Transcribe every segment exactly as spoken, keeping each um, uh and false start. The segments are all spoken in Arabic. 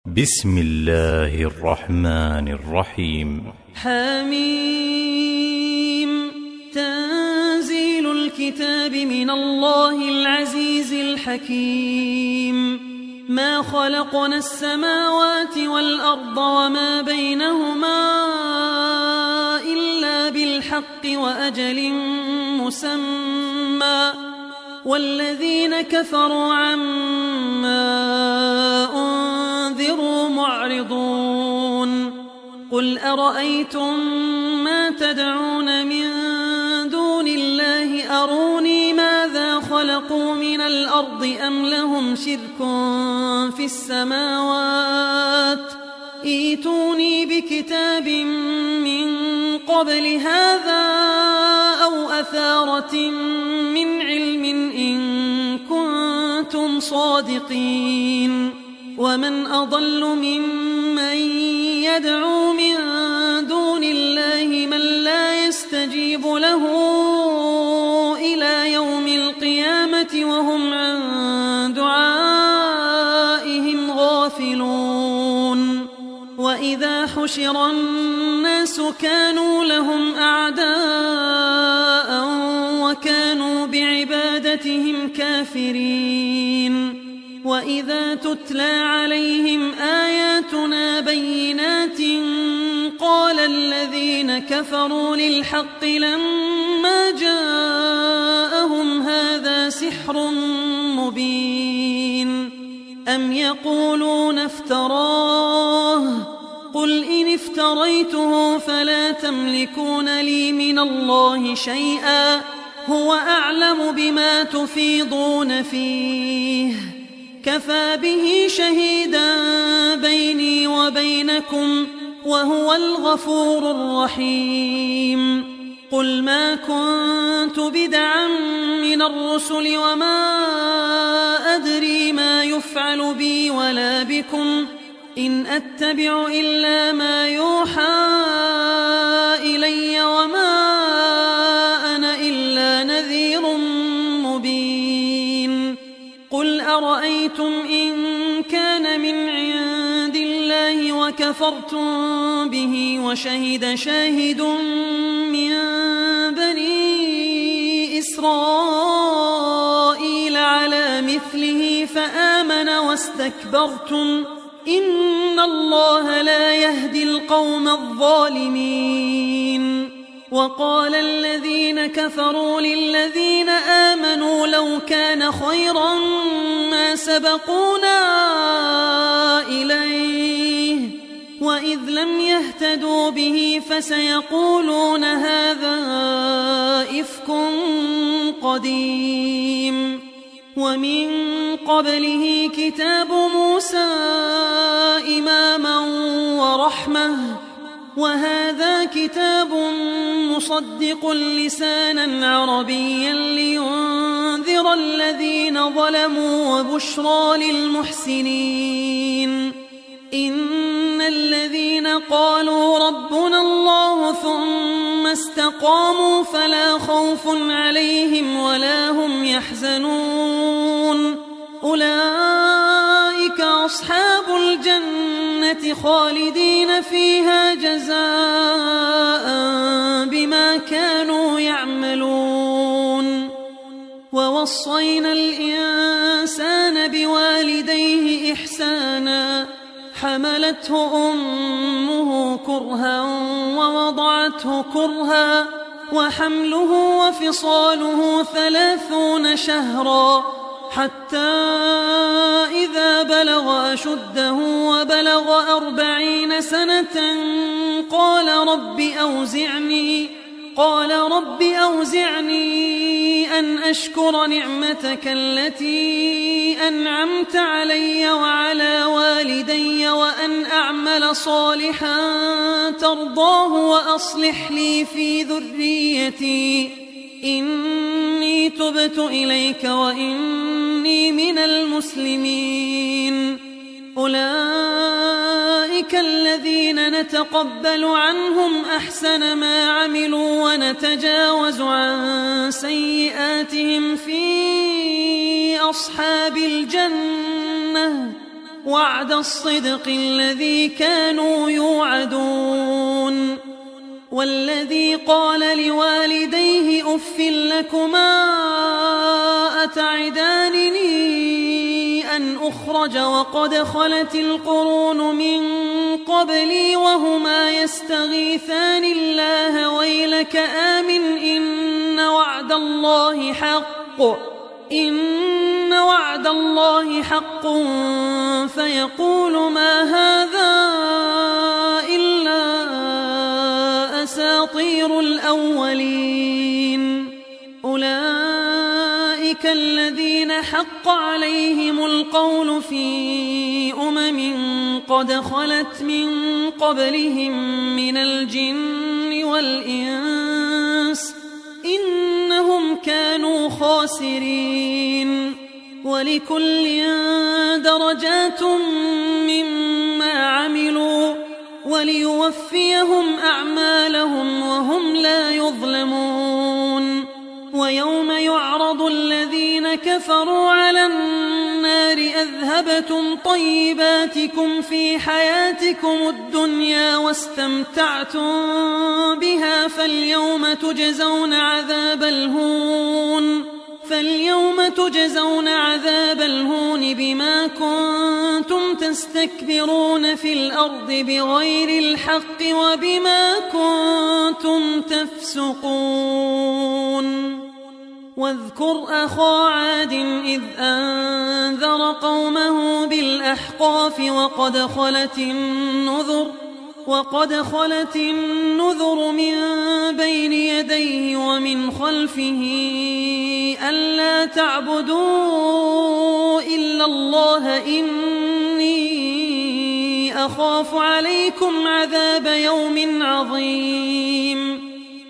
بسم الله الرحمن الرحيم. حميم. تنزيل الكتاب من الله العزيز الحكيم. ما خلقنا السماوات والأرض وما بينهما إلا بالحق وأجل مسمى، والذين كفروا عما أنذروا معرضون. قل أرأيتم ما تدعون من دون الله أروني ماذا خلقوا من الأرض أم لهم شرك في السماوات ائتوني بكتاب من قبل هذا أو أثارة من علم إن كنتم صادقين. ومن أضل ممن يدعو من دون الله من لا يستجيب له إلى يوم القيامة وهم عن دعائهم غافلون. وإذا حشر الناس كانوا لهم أعداء وكانوا بعبادتهم كافرين. وإذا تتلى عليهم آياتنا بينات قال الذين كفروا للحق لما جاءهم هذا سحر مبين. أم يقولون افتراه قل إن افتريته فلا تملكون لي من الله شيئا هو أعلم بما تفيضون فيه كفى به شهيدا بيني وبينكم وهو الغفور الرحيم. قل ما كنت بدعا من الرسل وما أدري ما يفعل بي ولا بكم إن أتبع إلا ما يوحى إلي وما أنا إلا نذير مبين. قل أرأيتم إن كان من عند الله وكفرتم به وشهد شاهد من بني إسرائيل على مثله فآمن واستكبرتم إن الله لا يهدي القوم الظالمين. وقال الذين كفروا للذين آمنوا لو كان خيرا ما سبقونا إليه وإذ لم يهتدوا به فسيقولون هذا إفك قديم. ومن قبله كتاب موسى إماما ورحمة وهذا كتاب مصدق لسانا عربيا لينذر الذين ظلموا وبشرى للمحسنين. إن الذين قالوا ربنا الله ثم استقاموا فلا خوف عليهم ولا هم يحزنون أولئك أصحاب الجنة خالدين فيها جزاء بما كانوا يعملون. ووصينا الإنسان بوالديه إحسانا حملته أمه كرها ووضعته كرها وحمله وفصاله ثلاثون شهرا حتى إذا بلغ أشده وبلغ أربعين سنة قال رب أوزعني قال رب أوزعني أن أشكر نعمتك التي أنعمت علي وعلى والدي وأن أعمل صالحا ترضاه وأصلح لي في ذريتي إني تبت إليك وإني من المسلمين. أولئك الذين نتقبل عنهم أحسن ما عملوا ونتجاوز عن سيئاتهم في أصحاب الجنة وعد الصدق الذي كانوا يوعدون والذي قال لوالديه أف لكما أتعدانني أن أخرج وقد خلت القرون من قبلي وهما يستغيثان الله ويلك آمن إن وعد الله حق إن وعد الله حق فيقول ما هذا إلا أساطير الأولين أولئك الذين حق عليهم القول في أمم قد خلت من قبلهم من الجن والإنس إنهم كانوا خاسرين ولكل درجات مما عملوا وليوفيهم أعمالهم وهم لا يظلمون ويوم يعرض الذين كفروا على النار أذهبتم طيباتكم في حياتكم الدنيا واستمتعتم بها فاليوم تجزون عذاب الهون فاليوم تجزون عذاب الهون بما كنتم تستكبرون في الأرض بغير الحق وبما كنتم تفسقون واذكر أخا عاد إذ أنذر قومه بالأحقاف وقد خلت النذر وقد خلت النذر من بين يديه ومن خلفه ألا تعبدوا إلا الله إني أخاف عليكم عذاب يوم عظيم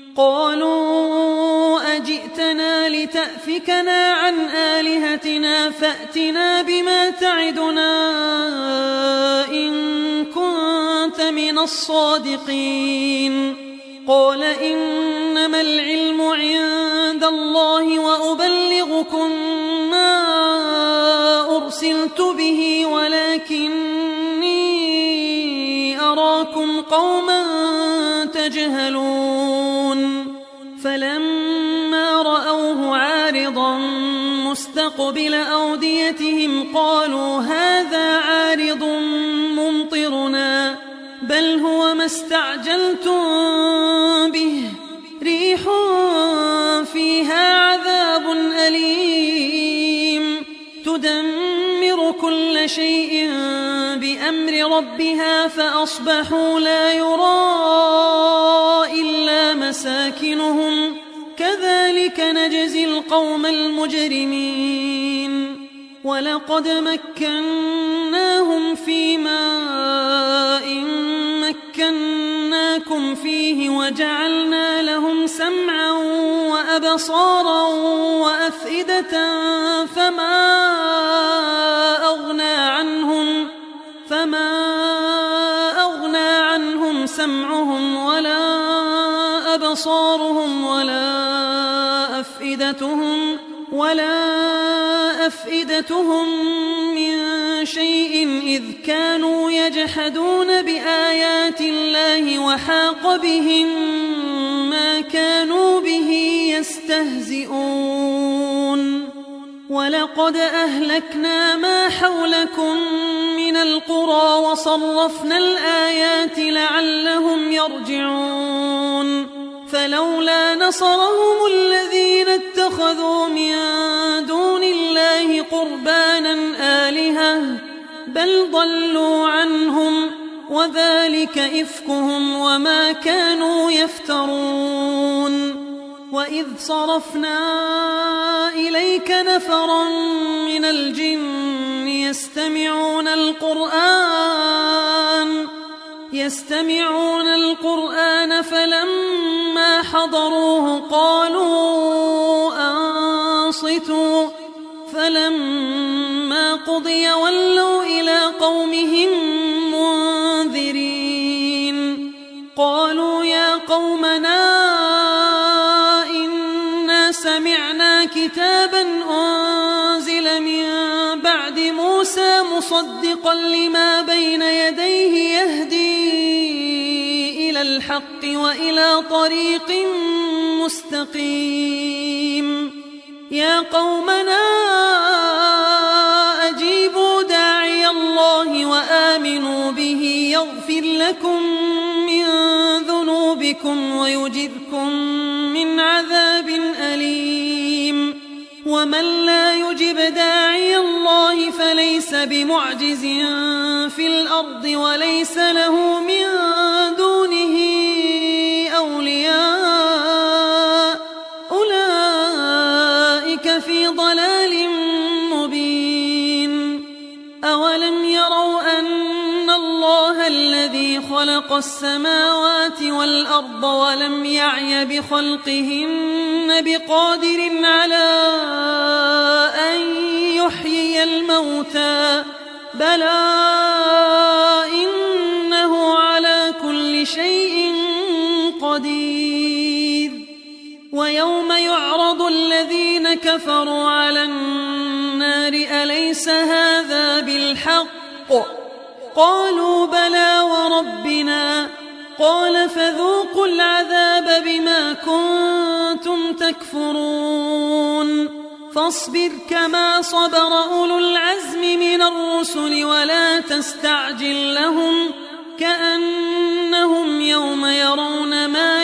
قالوا أجئتنا لتأفكنا عن آلهتنا فأتنا بما تعدنا إن كنت من الصادقين قال إنما العلم عند الله وأبلغكم ما أرسلت به ولكني أراكم قوما تجهلون فلما رأوه عارضا مستقبل أوديتهم قالوا هذا عارض ممطرنا بل هو ما استعجلتم به ريح فيها عذاب أليم تدمر كل شيء بأمر ربها فأصبحوا لا يرى إلا مساكنهم كذلك نجزي القوم المجرمين ولقد مكناهم في ماء مكناكم فيه وجعلنا لهم سمعا وأبصارا وأفئدة فما أغنى عنهم فما أغنى عنهم سمعهم ولا أبصارهم ولا أفئدتهم ولا أفئدتهم من شيء إذ كانوا يجحدون بآيات الله وحاق بهم ما كانوا به يستهزئون ولقد أهلكنا ما حولكم من القرى وصرفنا الآيات لعلهم يرجعون فلولا نصرهم الذين اتخذوا من دون الله قربانا آلهة بل ضلوا عنهم وذلك إفكهم وما كانوا يفترون وإذ صرفنا إليك نفرا من الجن يستمعون القرآن يستمعون القرآن فلما حضروه قالوا أنصتوا فلما قضي ولوا إلى قومهم منذرين قالوا يا قومنا إنا سمعنا كتابا أنزل من بعد موسى مصدقا لما بين يديه يهدي إلى الحق وإلى طريق مستقيم يا قومنا أجيبوا داعي الله وآمنوا به يغفر لكم من ذنوبكم ويجركم من عذاب أليم ومن لا يجب داعي الله فليس بمعجز في الأرض وليس له من دونه أولياء أولئك في ضلال مبين أولم يروا أن الله الذي خلق السماوات والأرض ولم يعي بخلقهن بقادر على أن يحيي الموتى بلى إنه على كل شيء قدير ويوم يعرض الذين كفروا على النار أليس هذا بالحق قالوا بلى وربنا قال فذوقوا العذاب بما كنتم تكفرون فاصبر كما صبر أولو العزم من الرسل ولا تستعجل لهم كأنهم يوم يرون ما